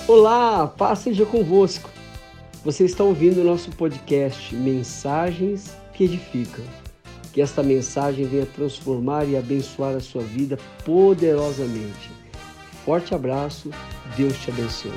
Olá, paz seja convosco. Você está ouvindo o nosso podcast Mensagens que Edificam. Que esta mensagem venha transformar e abençoar a sua vida poderosamente. Forte abraço, Deus te abençoe.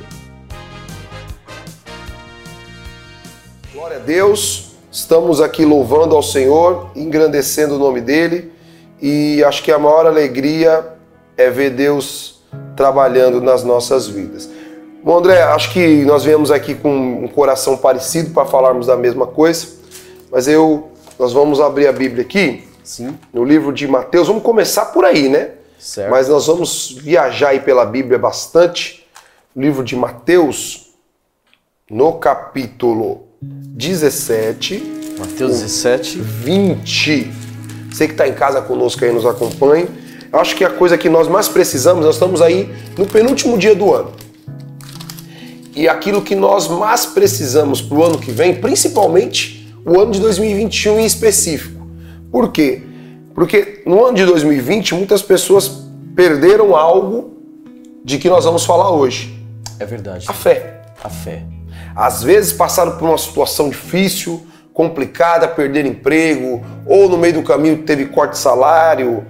Glória a Deus, estamos aqui louvando ao Senhor, engrandecendo o nome dEle, e acho que a maior alegria é ver Deus trabalhando nas nossas vidas. Bom, André, acho que nós viemos aqui com um coração parecido para falarmos da mesma coisa, mas nós vamos abrir a Bíblia aqui, Sim. No livro de Mateus. Vamos começar por aí, né? Certo. Mas nós vamos viajar aí pela Bíblia bastante. No livro de Mateus, no capítulo 17. Mateus 17. 20. Você que está em casa conosco aí, nos acompanhe. Eu acho que a coisa que nós mais precisamos, nós estamos aí no penúltimo dia do ano. E aquilo que nós mais precisamos para o ano que vem, principalmente o ano de 2021 em específico. Por quê? Porque no ano de 2020 muitas pessoas perderam algo de que nós vamos falar hoje. É verdade. A fé. A fé. Às vezes passaram por uma situação difícil, complicada, perderam emprego, ou no meio do caminho teve corte de salário,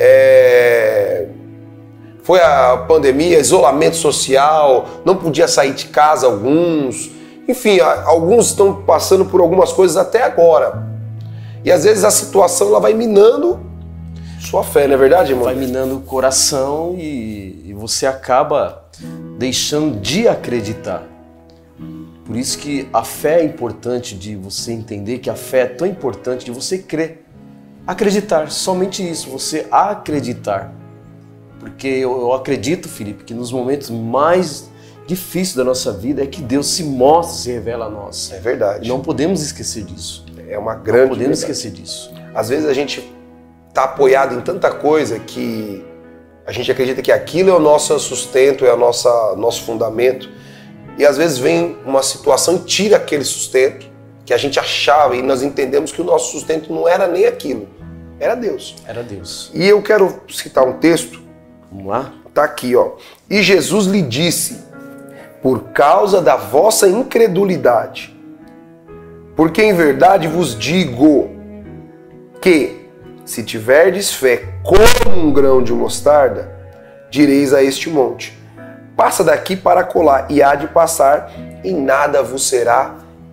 foi a pandemia, isolamento social, não podia sair de casa alguns. Enfim, alguns estão passando por algumas coisas até agora. E às vezes a situação ela vai minando sua fé, não é verdade, irmão? Vai minando o coração e você acaba deixando de acreditar. Por isso que a fé é importante de você entender que a fé é tão importante de você crer. Acreditar, somente isso, você acreditar. Porque eu acredito, Felipe, que nos momentos mais difíceis da nossa vida é que Deus se mostra, se revela a nós. É verdade. Não podemos esquecer disso. É uma grande Não podemos verdade. esquecer disso. Às vezes a gente está apoiado em tanta coisa que a gente acredita que aquilo é o nosso sustento, é o nosso fundamento. E às vezes vem uma situação e tira aquele sustento que a gente achava, e nós entendemos que o nosso sustento não era nem aquilo, era Deus. Era Deus. E eu quero citar um texto. Vamos lá? Tá aqui, ó. E Jesus lhe disse: por causa da vossa incredulidade, porque em verdade vos digo que, se tiverdes fé como um grão de mostarda, direis a este monte: passa daqui para acolá, e há de passar, e nada vos será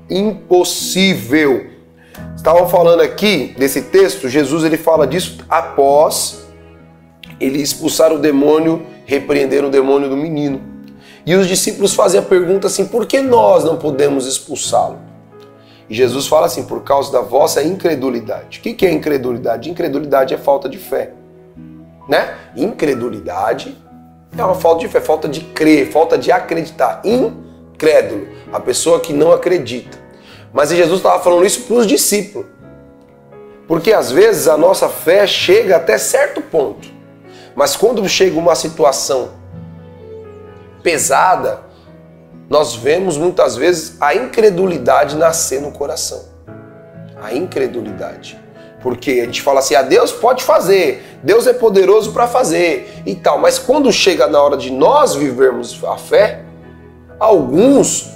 impossível. Estavam falando aqui desse texto, Jesus ele fala disso após ele expulsar o demônio, repreender o demônio do menino. E os discípulos fazem a pergunta assim: por que nós não podemos expulsá-lo? E Jesus fala assim: por causa da vossa incredulidade. O que é incredulidade? Incredulidade é falta de fé, né? Incredulidade é uma falta de fé, falta de crer, falta de acreditar. Incrédulo, a pessoa que não acredita. Mas Jesus estava falando isso para os discípulos. Porque às vezes a nossa fé chega até certo ponto. Mas quando chega uma situação pesada, nós vemos muitas vezes a incredulidade nascer no coração. A incredulidade. Porque a gente fala assim: Deus pode fazer, Deus é poderoso para fazer e tal. Mas quando chega na hora de nós vivermos a fé, alguns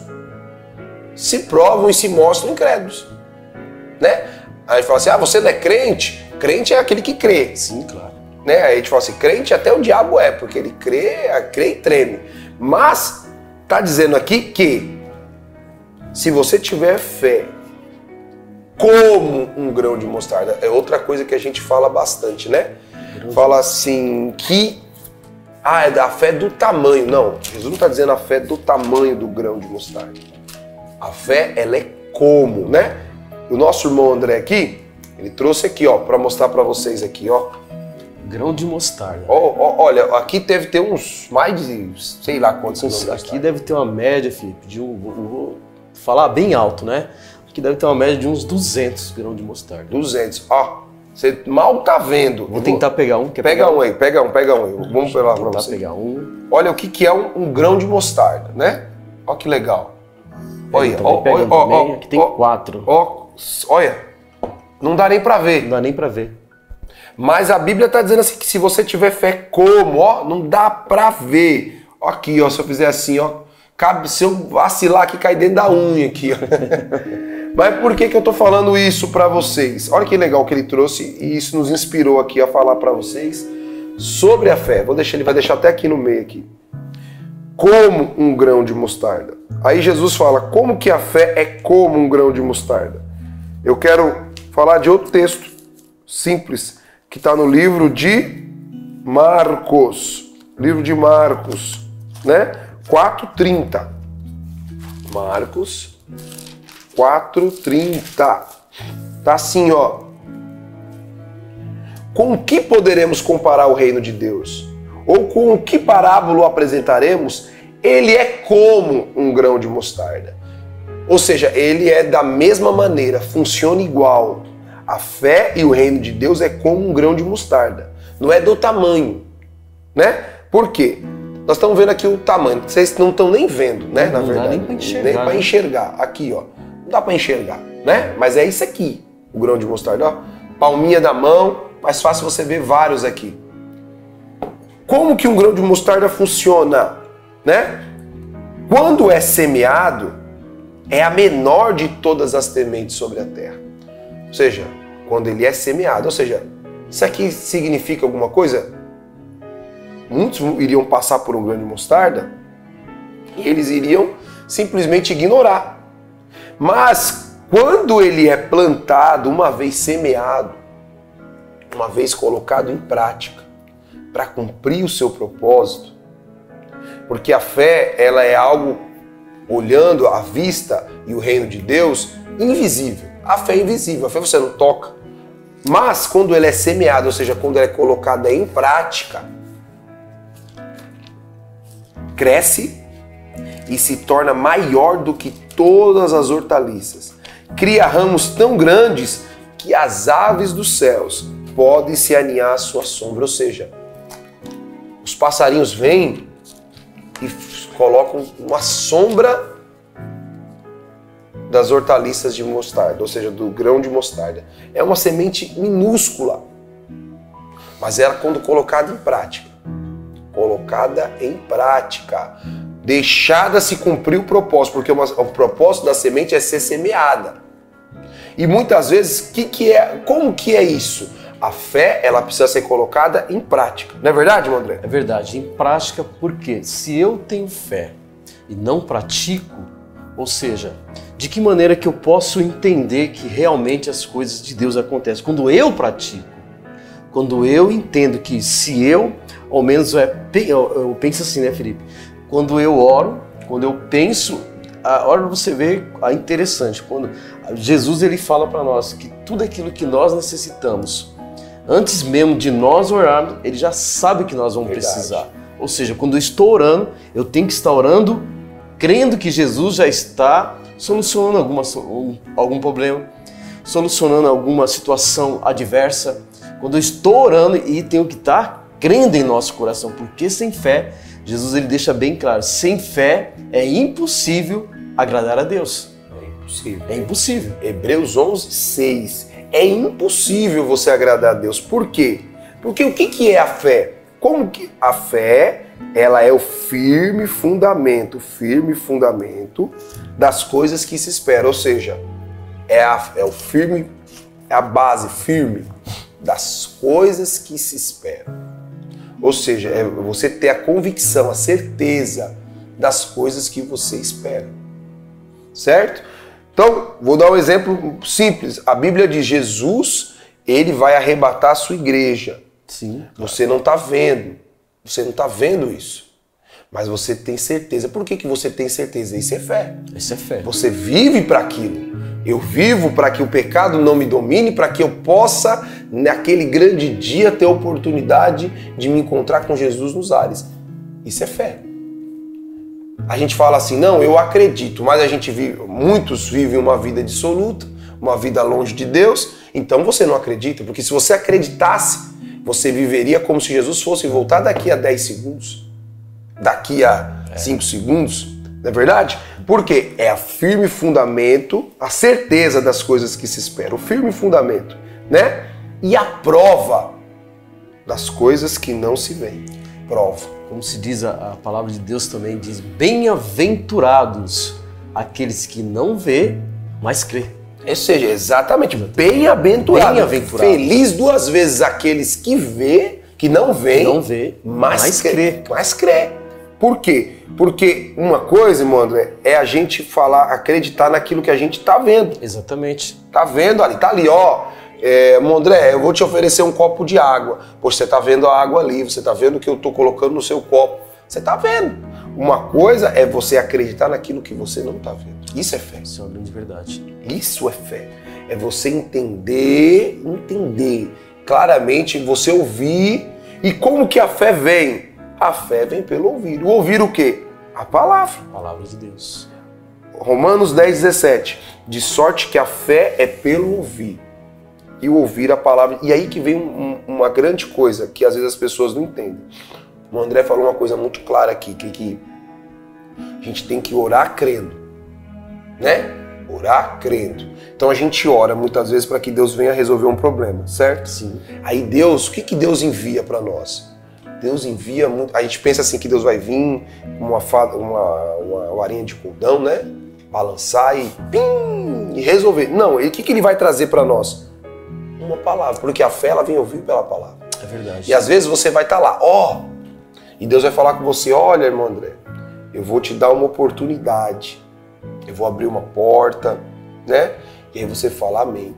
se provam e se mostram incrédulos, né? Aí a gente fala assim: você não é crente? Crente é aquele que crê. Sim, claro. Né? Aí a gente fala assim: crente até o diabo é, porque ele crê e treme. Mas está dizendo aqui que se você tiver fé como um grão de mostarda, é outra coisa que a gente fala bastante, né? Fala assim que é da fé do tamanho. Não, Jesus não está dizendo a fé do tamanho do grão de mostarda. A fé, ela é como, né? O nosso irmão André aqui, ele trouxe aqui, ó, para mostrar para vocês aqui, ó. Grão de mostarda. Olha, aqui deve ter uns mais de, sei lá quantos grãos de Aqui mostarda. deve ter uma média, Felipe, de vou falar bem alto, né? Aqui deve ter uma média de uns 200 grãos de mostarda. 200, ó. Você mal tá vendo. Vou tentar pegar um. Pega um aí, pega um. Vamos pegar pra Tentar você. pegar um. Olha o que é um grão de mostarda, né? Ó que legal. Olha, Aqui tem 4. Olha, não dá nem pra ver. Não dá nem pra ver. Mas a Bíblia está dizendo assim que se você tiver fé como, ó, não dá pra ver. Aqui, ó, se eu fizer assim, ó, Se eu vacilar aqui, cai dentro da unha aqui. Mas por que eu tô falando isso para vocês? Olha que legal que ele trouxe e isso nos inspirou aqui a falar para vocês sobre a fé. Ele vai deixar até aqui no meio aqui. Como um grão de mostarda. Aí Jesus fala, como que a fé é como um grão de mostarda? Eu quero falar de outro texto simples que está no livro de Marcos. Livro de Marcos, né? 4:30. Marcos 4:30. Tá assim, ó. Com que poderemos comparar o reino de Deus? Ou com que parábola o apresentaremos? Ele é como um grão de mostarda. Ou seja, ele é da mesma maneira, funciona igual. A fé e o reino de Deus é como um grão de mostarda. Não é do tamanho, né? Por quê? Nós estamos vendo aqui o tamanho. Vocês não estão nem vendo, né? Na verdade. Dá nem para enxergar. Nem para enxergar. Aqui, ó. Não dá para enxergar, né? Mas é isso aqui, o grão de mostarda, ó. Palminha da mão, mais fácil você ver vários aqui. Como que um grão de mostarda funciona, né? Quando é semeado, é a menor de todas as sementes sobre a terra. Ou seja, quando ele é semeado, ou seja, isso aqui significa alguma coisa? Muitos iriam passar por um grão de mostarda e eles iriam simplesmente ignorar. Mas quando ele é plantado, uma vez semeado, uma vez colocado em prática, para cumprir o seu propósito, porque a fé, ela é algo, olhando à vista e o reino de Deus, invisível. A fé é invisível, a fé você não toca. Mas quando ela é semeada, ou seja, quando ela é colocada em prática, cresce e se torna maior do que todas as hortaliças. Cria ramos tão grandes que as aves dos céus podem se aninhar à sua sombra. Ou seja, os passarinhos vêm e colocam uma sombra das hortaliças de mostarda, ou seja, do grão de mostarda. É uma semente minúscula, mas ela, quando colocada em prática, deixada se cumprir o propósito, porque o propósito da semente é ser semeada. E muitas vezes, como que é isso? A fé, ela precisa ser colocada em prática. Não é verdade, André? É verdade, em prática, porque se eu tenho fé e não pratico, ou seja, de que maneira que eu posso entender que realmente as coisas de Deus acontecem? Quando eu pratico, quando eu entendo que se eu, ao menos eu penso assim, né, Felipe? Quando eu oro, quando eu penso, olha você vê, é interessante, quando Jesus ele fala para nós que tudo aquilo que nós necessitamos, antes mesmo de nós orarmos, ele já sabe que nós vamos precisar. Ou seja, quando eu estou orando, eu tenho que estar orando crendo que Jesus já está solucionando algum problema, solucionando alguma situação adversa. Quando eu estou orando e tenho que estar crendo em nosso coração, porque sem fé, Jesus ele deixa bem claro, sem fé é impossível agradar a Deus. É impossível. Hebreus 11:6. É impossível você agradar a Deus. Por quê? Porque o que é a fé? Como que a fé, ela é o firme fundamento das coisas que se esperam. Ou seja, é a base firme das coisas que se esperam. Ou seja, é você ter a convicção, a certeza das coisas que você espera. Certo? Então, vou dar um exemplo simples. A Bíblia diz: Jesus, ele vai arrebatar a sua igreja. Sim. Você não está vendo. Você não está vendo isso. Mas você tem certeza. Por que você tem certeza? Isso é fé. Isso é fé. Você vive para aquilo. Eu vivo para que o pecado não me domine, para que eu possa, naquele grande dia, ter a oportunidade de me encontrar com Jesus nos ares. Isso é fé. A gente fala assim, não, eu acredito, mas muitos vivem uma vida dissoluta, uma vida longe de Deus, então você não acredita, porque se você acreditasse, você viveria como se Jesus fosse voltar daqui a 10 segundos, daqui a 5 segundos, não é verdade? Porque é a firme fundamento, a certeza das coisas que se esperam, o firme fundamento, né? E a prova das coisas que não se veem. Prova. como se diz a palavra de Deus também, diz: bem-aventurados aqueles que não vê, mas crê. Ou seja, exatamente, bem-aventurado. Feliz duas vezes aqueles que vê, que não vê, mas crê. Mas crê. Por quê? Porque uma coisa, irmão André, é a gente acreditar naquilo que a gente tá vendo. Exatamente. Tá vendo ali, tá ali, ó. Irmão André, eu vou te oferecer um copo de água. Poxa, você tá vendo a água ali, você tá vendo o que eu tô colocando no seu copo. Você tá vendo. Uma coisa é você acreditar naquilo que você não tá vendo. Isso é fé. Isso é uma grande verdade. Isso é fé. É você entender claramente, você ouvir. E como que a fé vem? A fé vem pelo ouvir. O ouvir o quê? A palavra. A palavra de Deus. Romanos 10:17. De sorte que a fé é pelo ouvir. E o ouvir a palavra. E aí que vem uma grande coisa que às vezes as pessoas não entendem. O André falou uma coisa muito clara aqui, que a gente tem que orar crendo, né? Orar crendo. Então a gente ora muitas vezes para que Deus venha resolver um problema, certo? Sim. Aí Deus, o que Deus envia para nós? Deus envia muito. A gente pensa assim que Deus vai vir com uma varinha de condão, né? Balançar e pim, e resolver. Não, o que ele vai trazer para nós? Uma palavra, porque a fé ela vem ouvir pela palavra. É verdade. E às vezes você vai estar lá, e Deus vai falar com você: olha, irmão André, eu vou te dar uma oportunidade, eu vou abrir uma porta, né? E aí você fala amém.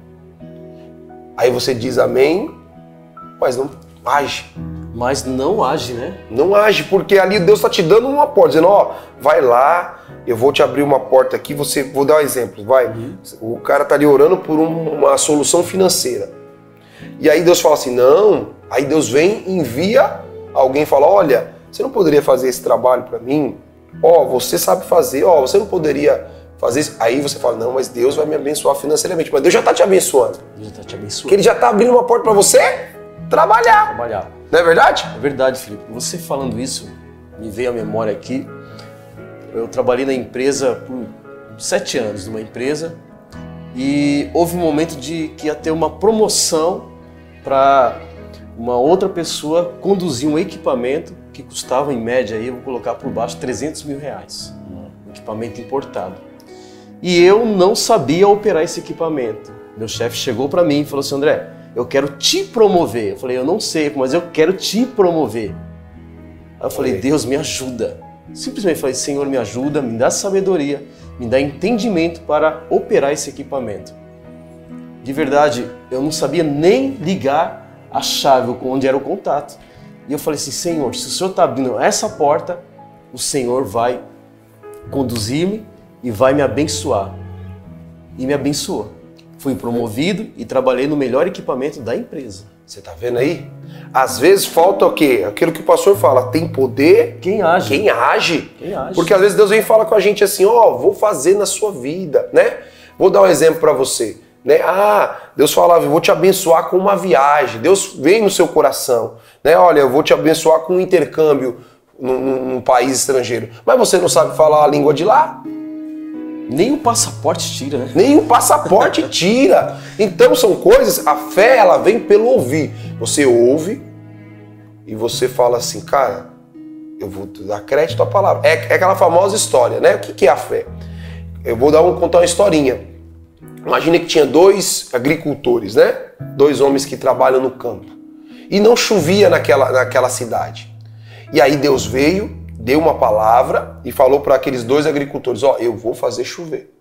Aí você diz amém, mas não age. Mas não age, né? Não age, porque ali Deus está te dando uma porta, dizendo: vai lá, eu vou te abrir uma porta aqui, vou dar um exemplo, vai. O cara tá ali orando por uma solução financeira. E aí Deus fala assim: não. Aí Deus vem e envia alguém e fala: olha, você não poderia fazer esse trabalho para mim? Você sabe fazer, você não poderia fazer isso? Aí você fala: não, mas Deus vai me abençoar financeiramente. Mas Deus já tá te abençoando. Deus já tá te abençoando. Porque Ele já tá abrindo uma porta para você trabalhar. Não é verdade? É verdade, Felipe. Você falando isso, me veio à memória aqui. Eu trabalhei na empresa por 7 anos, numa empresa, e houve um momento que ia ter uma promoção para uma outra pessoa conduzir um equipamento que custava, em média, eu vou colocar por baixo, 300 mil reais. Um equipamento importado. E eu não sabia operar esse equipamento. Meu chefe chegou para mim e falou assim: André, eu quero te promover. Eu falei: eu não sei, mas eu quero te promover. Aí eu falei: Deus, me ajuda. Simplesmente falei: Senhor, me ajuda, me dá sabedoria, me dá entendimento para operar esse equipamento. De verdade, eu não sabia nem ligar a chave onde era o contato. E eu falei assim: Senhor, se o Senhor está abrindo essa porta, o Senhor vai conduzir-me e vai me abençoar. E me abençoou. Fui promovido e trabalhei no melhor equipamento da empresa. Você tá vendo aí? Às vezes falta o quê? Aquilo que o pastor fala: tem poder quem age. Quem age. Porque às vezes Deus vem falar com a gente assim: vou fazer na sua vida, né? Vou dar um exemplo para você. Né? Deus falava: eu vou te abençoar com uma viagem. Deus vem no seu coração, né? Olha, eu vou te abençoar com um intercâmbio num país estrangeiro. Mas você não sabe falar a língua de lá? Nem o passaporte tira, né? Nem o passaporte tira. Então são coisas, a fé ela vem pelo ouvir. Você ouve e você fala assim: cara, eu vou dar crédito à palavra. É aquela famosa história, né? O que é a fé? Eu vou contar uma historinha. Imagina que tinha 2 agricultores, né? 2 homens que trabalham no campo. E não chovia naquela cidade. E aí Deus veio, deu uma palavra e falou para aqueles 2 agricultores: eu vou fazer chover.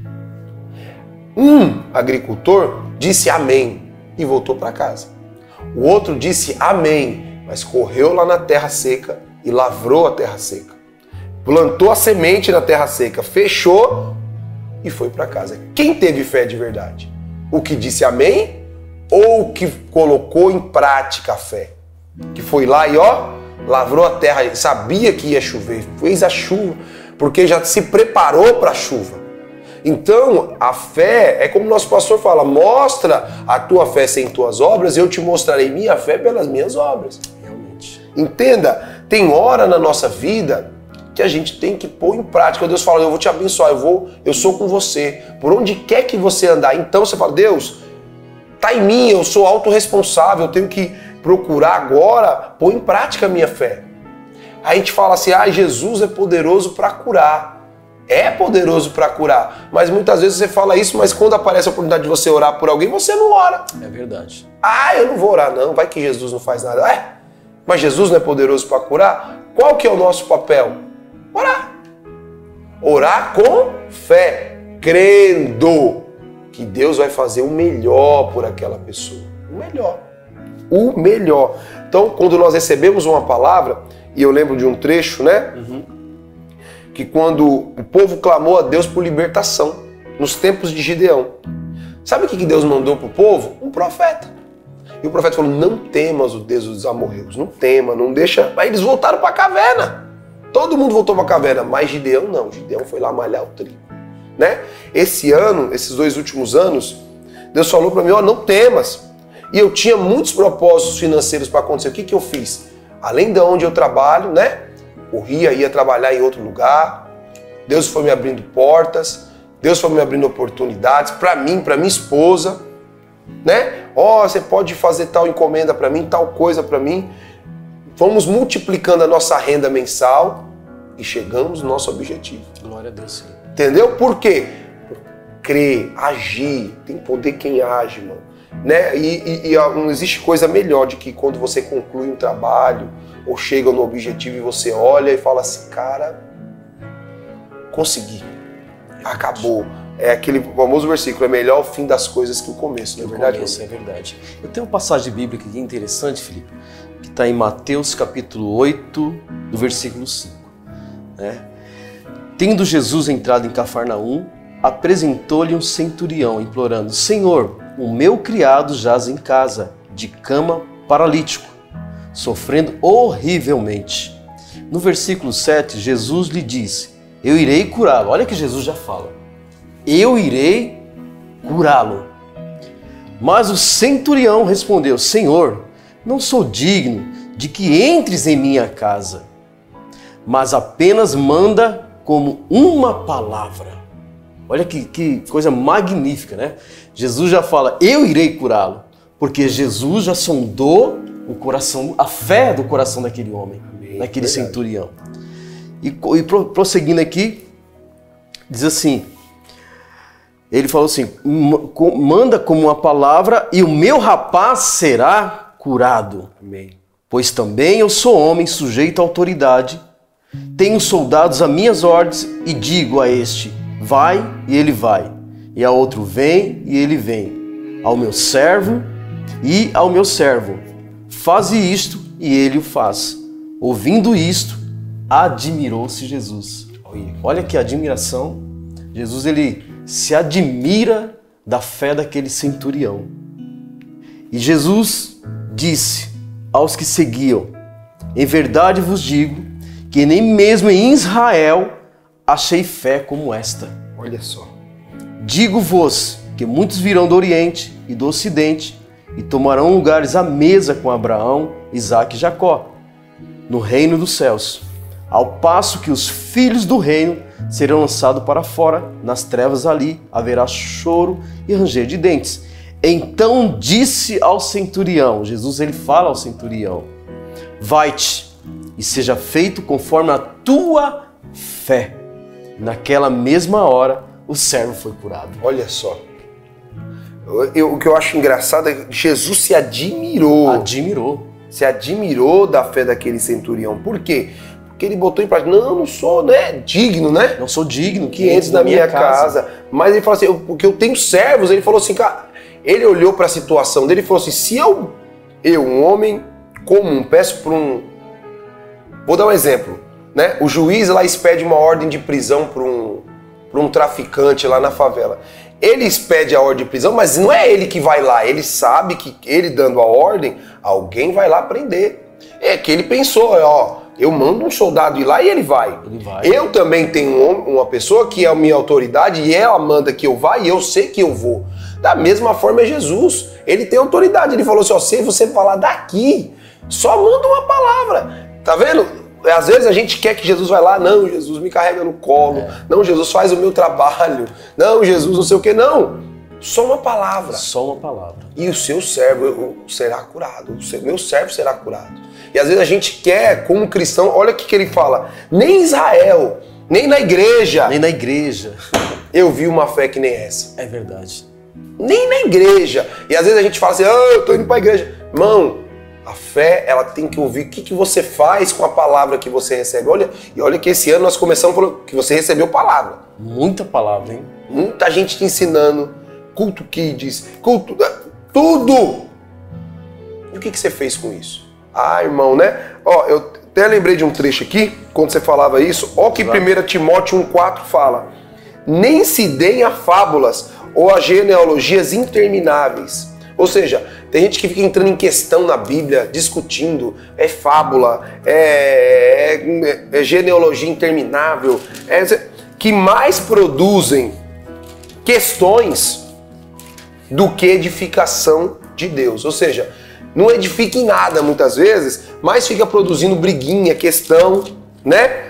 Um agricultor disse amém e voltou para casa. O outro disse amém, mas correu lá na terra seca e lavrou a terra seca. Plantou a semente na terra seca, fechou e foi para casa. Quem teve fé de verdade? O que disse amém ou o que colocou em prática a fé? Que foi lá e lavrou a terra, sabia que ia chover, fez a chuva, porque já se preparou para a chuva. Então, a fé é como o nosso pastor fala: mostra a tua fé sem tuas obras, e eu te mostrarei minha fé pelas minhas obras. Realmente. Entenda, tem hora na nossa vida que a gente tem que pôr em prática. Deus fala: eu vou te abençoar, eu sou com você, por onde quer que você andar. Então você fala: Deus, tá em mim, eu sou autorresponsável, eu tenho que procurar agora pôr em prática a minha fé. A gente fala assim, Jesus é poderoso para curar. É poderoso para curar. Mas muitas vezes você fala isso, mas quando aparece a oportunidade de você orar por alguém, você não ora. É verdade. Eu não vou orar não, vai que Jesus não faz nada. Mas Jesus não é poderoso para curar? Qual que é o nosso papel? Orar. Orar com fé, crendo que Deus vai fazer o melhor por aquela pessoa. O melhor. O melhor. Então, quando nós recebemos uma palavra, e eu lembro de um trecho, né? Que quando o povo clamou a Deus por libertação, nos tempos de Gideão. Sabe o que Deus mandou para o povo? Um profeta. E o profeta falou, não temas o Deus dos amorreus, não tema, não deixa... Aí eles voltaram para a caverna. Todo mundo voltou para a caverna, mas Gideão não. Gideão foi lá malhar o trigo. Né? Esse ano, esses 2 últimos anos, Deus falou para mim, não temas. E eu tinha muitos propósitos financeiros para acontecer. O que eu fiz? Além de onde eu trabalho, né? Corria, ia trabalhar em outro lugar. Deus foi me abrindo portas. Deus foi me abrindo oportunidades para mim, para minha esposa. Né? Você pode fazer tal encomenda para mim, tal coisa para mim. Vamos multiplicando a nossa renda mensal e chegamos no nosso objetivo. Glória a Deus, sim. Entendeu? Por quê? Crer, agir. Tem poder quem age, mano. Né? E não existe coisa melhor de que quando você conclui um trabalho ou chega no objetivo e você olha e fala assim, cara, consegui, acabou. É aquele famoso versículo, é melhor o fim das coisas que o começo, não é verdade? Começo, é verdade. Eu tenho uma passagem bíblica aqui interessante, Felipe, que está em Mateus capítulo 8, do versículo 5. Né? Tendo Jesus entrado em Cafarnaum, apresentou-lhe um centurião, implorando, Senhor, o meu criado jaz em casa, de cama, paralítico, sofrendo horrivelmente. No versículo 7, Jesus lhe disse, eu irei curá-lo. Olha que Jesus já fala. Eu irei curá-lo. Mas o centurião respondeu, Senhor, não sou digno de que entres em minha casa, mas apenas manda como uma palavra. Olha que coisa magnífica, né? Jesus já fala, eu irei curá-lo, porque Jesus já sondou o coração, a fé do coração daquele homem, daquele centurião. E prosseguindo aqui, diz assim, ele falou assim, manda como uma palavra e o meu rapaz será curado. Amém. Pois também eu sou homem sujeito à autoridade, tenho soldados a minhas ordens e digo a este, vai e ele vai, e a outro vem e ele vem, ao meu servo e ao meu servo, faze isto e ele o faz. Ouvindo isto, admirou-se Jesus. Olha que admiração. Jesus ele se admira da fé daquele centurião. E Jesus disse aos que seguiam, em verdade vos digo que nem mesmo em Israel achei fé como esta. Olha só. Digo-vos que muitos virão do Oriente e do Ocidente e tomarão lugares à mesa com Abraão, Isaque e Jacó, no reino dos céus, ao passo que os filhos do reino serão lançados para fora, nas trevas ali haverá choro e ranger de dentes. Então disse ao centurião, Jesus ele fala ao centurião, vai-te e seja feito conforme a tua fé. Naquela mesma hora, o servo foi curado. Olha só. O que eu acho engraçado é que Jesus se admirou. Se admirou da fé daquele centurião. Por quê? Porque ele botou em prática, não sou digno, né? Não sou digno que entres na minha casa. Mas ele falou assim, porque eu tenho servos. Ele falou assim, cara, ele olhou para a situação dele e falou assim, se eu, um homem comum, peço por um... Vou dar um exemplo. Né? O juiz lá expede uma ordem de prisão para um traficante lá na favela. Ele expede a ordem de prisão, mas não é ele que vai lá. Ele sabe que ele dando a ordem, alguém vai lá prender. É que ele pensou, eu mando um soldado ir lá e ele vai. Eu também tenho uma pessoa que é a minha autoridade e ela manda que eu vá e eu sei que eu vou. Da mesma forma é Jesus. Ele tem autoridade. Ele falou assim, se você falar daqui, só manda uma palavra. Tá vendo? Às vezes a gente quer que Jesus vai lá, não, Jesus me carrega no colo, não, Jesus faz o meu trabalho, não, Jesus não sei o que, não. Só uma palavra. Só uma palavra. E o seu servo será curado, meu servo será curado. E às vezes a gente quer, como cristão, olha o que ele fala, nem Israel, nem na igreja. Nem na igreja. Eu vi uma fé que nem essa. É verdade. Nem na igreja. E às vezes a gente fala assim, eu tô indo pra igreja. Irmão, a fé, ela tem que ouvir o que você faz com a palavra que você recebe. Olha que esse ano nós começamos falando que você recebeu palavra. Muita palavra, hein? Muita gente te ensinando, culto kids, culto... Tudo! E o que você fez com isso? Ah, irmão, né? Eu até lembrei de um trecho aqui, quando você falava isso. Ó que 1 Timóteo 1,4 fala. Nem se deem a fábulas ou a genealogias intermináveis. Ou seja, tem gente que fica entrando em questão na Bíblia, discutindo, é fábula, é genealogia interminável, que mais produzem questões do que edificação de Deus. Ou seja, não edifica em nada muitas vezes, mas fica produzindo briguinha, questão, né?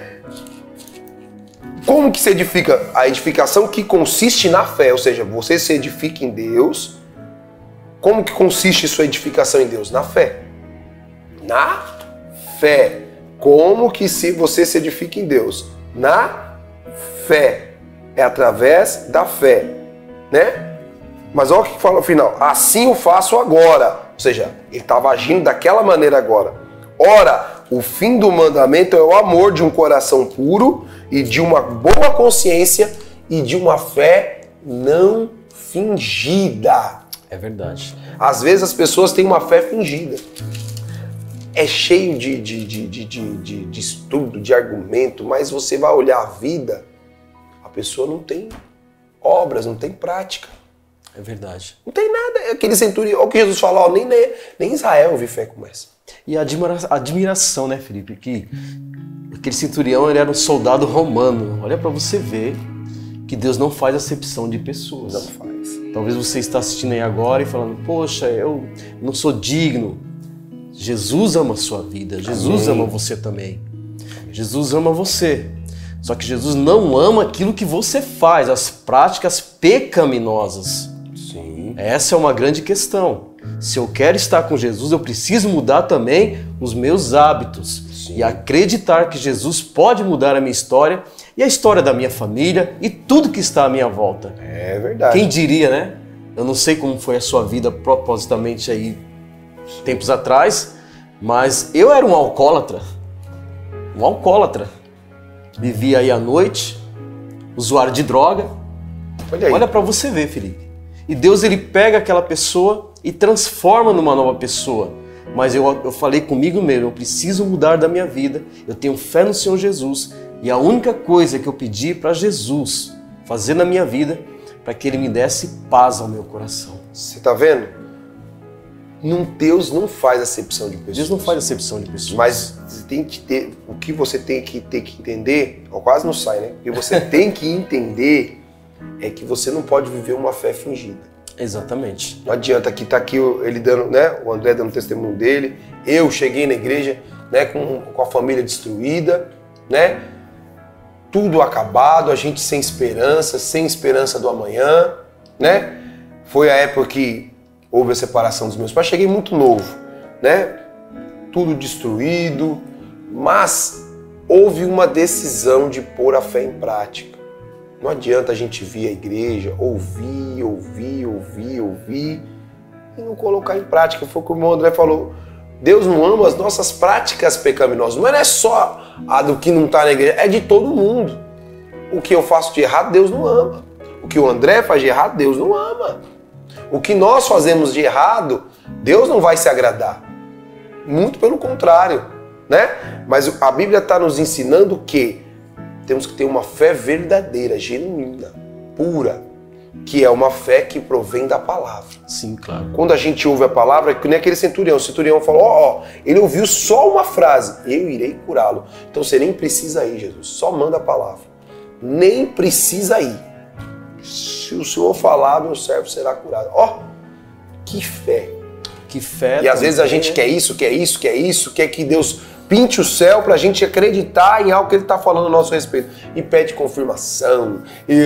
Como que se edifica? A edificação que consiste na fé, ou seja, você se edifica em Deus. Como que consiste sua edificação em Deus? Na fé. Na fé. Como que você se edifica em Deus? Na fé. É através da fé, né? Mas olha o que fala no final. Assim o faço agora. Ou seja, ele estava agindo daquela maneira agora. Ora, o fim do mandamento é o amor de um coração puro e de uma boa consciência e de uma fé não fingida. É verdade. Às vezes as pessoas têm uma fé fingida. É cheio de estudo, de argumento, mas você vai olhar a vida, a pessoa não tem obras, não tem prática. É verdade. Não tem nada. Aquele centurião, o que Jesus falou, nem Israel viu fé como essa. E a admiração, né, Felipe? Que aquele centurião ele era um soldado romano. Olha para você ver que Deus não faz acepção de pessoas. Não faz. Talvez você está assistindo aí agora e falando, poxa, eu não sou digno. Jesus ama a sua vida, Jesus ama você também. Jesus ama você. Só que Jesus não ama aquilo que você faz, as práticas pecaminosas. Sim. Essa é uma grande questão. Se eu quero estar com Jesus, eu preciso mudar também os meus hábitos. Sim. E acreditar que Jesus pode mudar a minha história e a história da minha família e tudo que está à minha volta. É verdade. Quem diria, né? Eu não sei como foi a sua vida propositamente aí tempos atrás, mas eu era um alcoólatra. Um alcoólatra. Vivia aí à noite, usuário de droga. Olha para você ver, Felipe. E Deus ele pega aquela pessoa e transforma numa nova pessoa. Mas eu falei comigo mesmo, eu preciso mudar da minha vida. Eu tenho fé no Senhor Jesus. E a única coisa que eu pedi para Jesus fazer na minha vida, para que Ele me desse paz ao meu coração. Você está vendo? Deus não faz acepção de pessoas. Deus não faz acepção de pessoas. Mas você tem que ter, o que você tem que entender, quase não sai, né? O que você tem que entender é que você não pode viver uma fé fingida. Exatamente. Não adianta, tá aqui ele dando, né? O André dando testemunho dele. Eu cheguei na igreja, né? Com a família destruída, né? Tudo acabado, a gente sem esperança do amanhã, né? Foi a época que houve a separação dos meus pais. Cheguei muito novo, né? Tudo destruído, mas houve uma decisão de pôr a fé em prática. Não adianta a gente vir à igreja, ouvir e não colocar em prática. Foi o que o irmão André falou. Deus não ama as nossas práticas pecaminosas. Não é só a do que não está na igreja, é de todo mundo. O que eu faço de errado, Deus não ama. O que o André faz de errado, Deus não ama. O que nós fazemos de errado, Deus não vai se agradar. Muito pelo contrário, né? Mas a Bíblia está nos ensinando que temos que ter uma fé verdadeira, genuína, pura, que é uma fé que provém da palavra. Sim, claro. Quando a gente ouve a palavra, que nem aquele centurião. O centurião falou, ele ouviu só uma frase, eu irei curá-lo. Então você nem precisa ir, Jesus, só manda a palavra. Nem precisa ir. Se o Senhor falar, meu servo será curado. Que fé. Que fé. E às vezes a gente quer isso, quer que Deus pinte o céu pra gente acreditar em algo que Ele está falando a nosso respeito. E pede confirmação,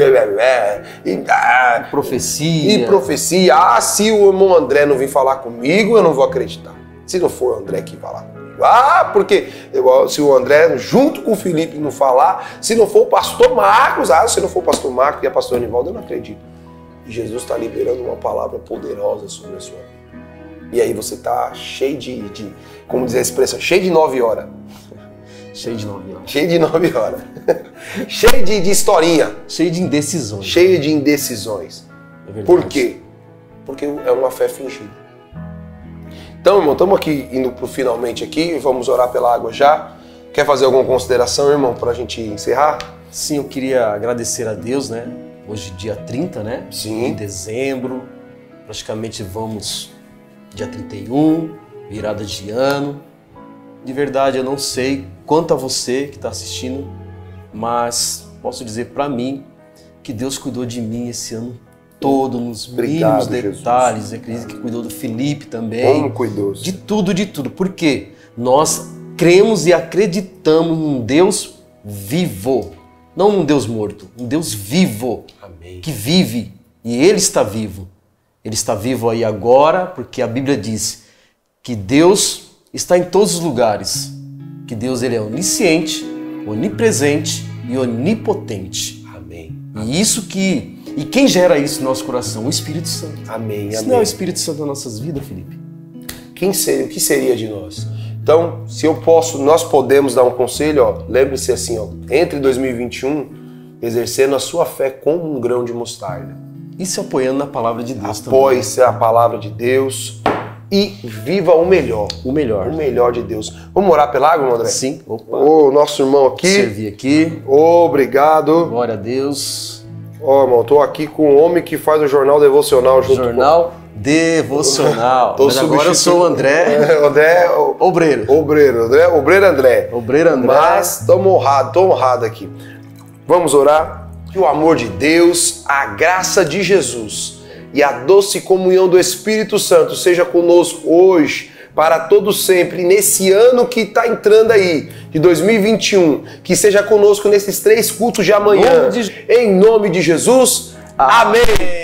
profecia. E profecia. Se o irmão André não vir falar comigo, eu não vou acreditar. Se não for o André que vai lá comigo. Ah, porque se o André, junto com o Felipe, não falar, se não for o pastor Marcos, se não for o pastor Marcos e a pastora Anivaldo, eu não acredito. E Jesus está liberando uma palavra poderosa sobre a sua vida. E aí você está cheio de como dizer a expressão, cheio de 9 horas. Cheio de 9 horas. Cheio de 9 horas. Cheio de historinha. Cheio de indecisões. Cheio de indecisões. É verdade. Por quê? Porque é uma fé fingida. Então, irmão, estamos aqui indo para o finalmente aqui, vamos orar pela água já. Quer fazer alguma consideração, irmão, para a gente encerrar? Sim, eu queria agradecer a Deus, né? Hoje, dia 30, né? Sim. De dezembro. Praticamente vamos dia 31, virada de ano. De verdade, eu não sei quanto a você que está assistindo, mas posso dizer para mim que Deus cuidou de mim esse ano todo, nos mínimos detalhes. Eu acredito que cuidou do Felipe também. Como cuidou? De tudo, de tudo. Por quê? Nós cremos e acreditamos num Deus vivo. Não num Deus morto, um Deus vivo. Amém. Que vive. E Ele está vivo. Ele está vivo aí agora, porque a Bíblia diz que Deus está em todos os lugares. Que Deus ele é onisciente, onipresente e onipotente. Amém. E quem gera isso no nosso coração? O Espírito Santo. Amém. Se não é o Espírito Santo nas nossas vidas, Felipe? O que seria de nós? Então, nós podemos dar um conselho, ó, lembre-se assim, ó, entre 2021, exercendo a sua fé como um grão de mostarda. E se apoiando na palavra de Deus também. Apoie-se a palavra de Deus e viva o melhor. O melhor. O melhor de Deus. Vamos orar pela água, André? Sim. Opa. Ô, nosso irmão aqui. Servir aqui. Obrigado. Glória a Deus. Ó, irmão, tô aqui com um homem que faz o jornal devocional junto Jornal devocional. Tô Mas agora eu sou o André. André Obreiro. Obreiro André. Obreiro André. Mas tô honrado aqui. Vamos orar. Que o amor de Deus, a graça de Jesus e a doce comunhão do Espírito Santo seja conosco hoje, para todo sempre, nesse ano que está entrando aí, de 2021, que seja conosco nesses 3 cultos de amanhã. Em nome de Jesus. Amém.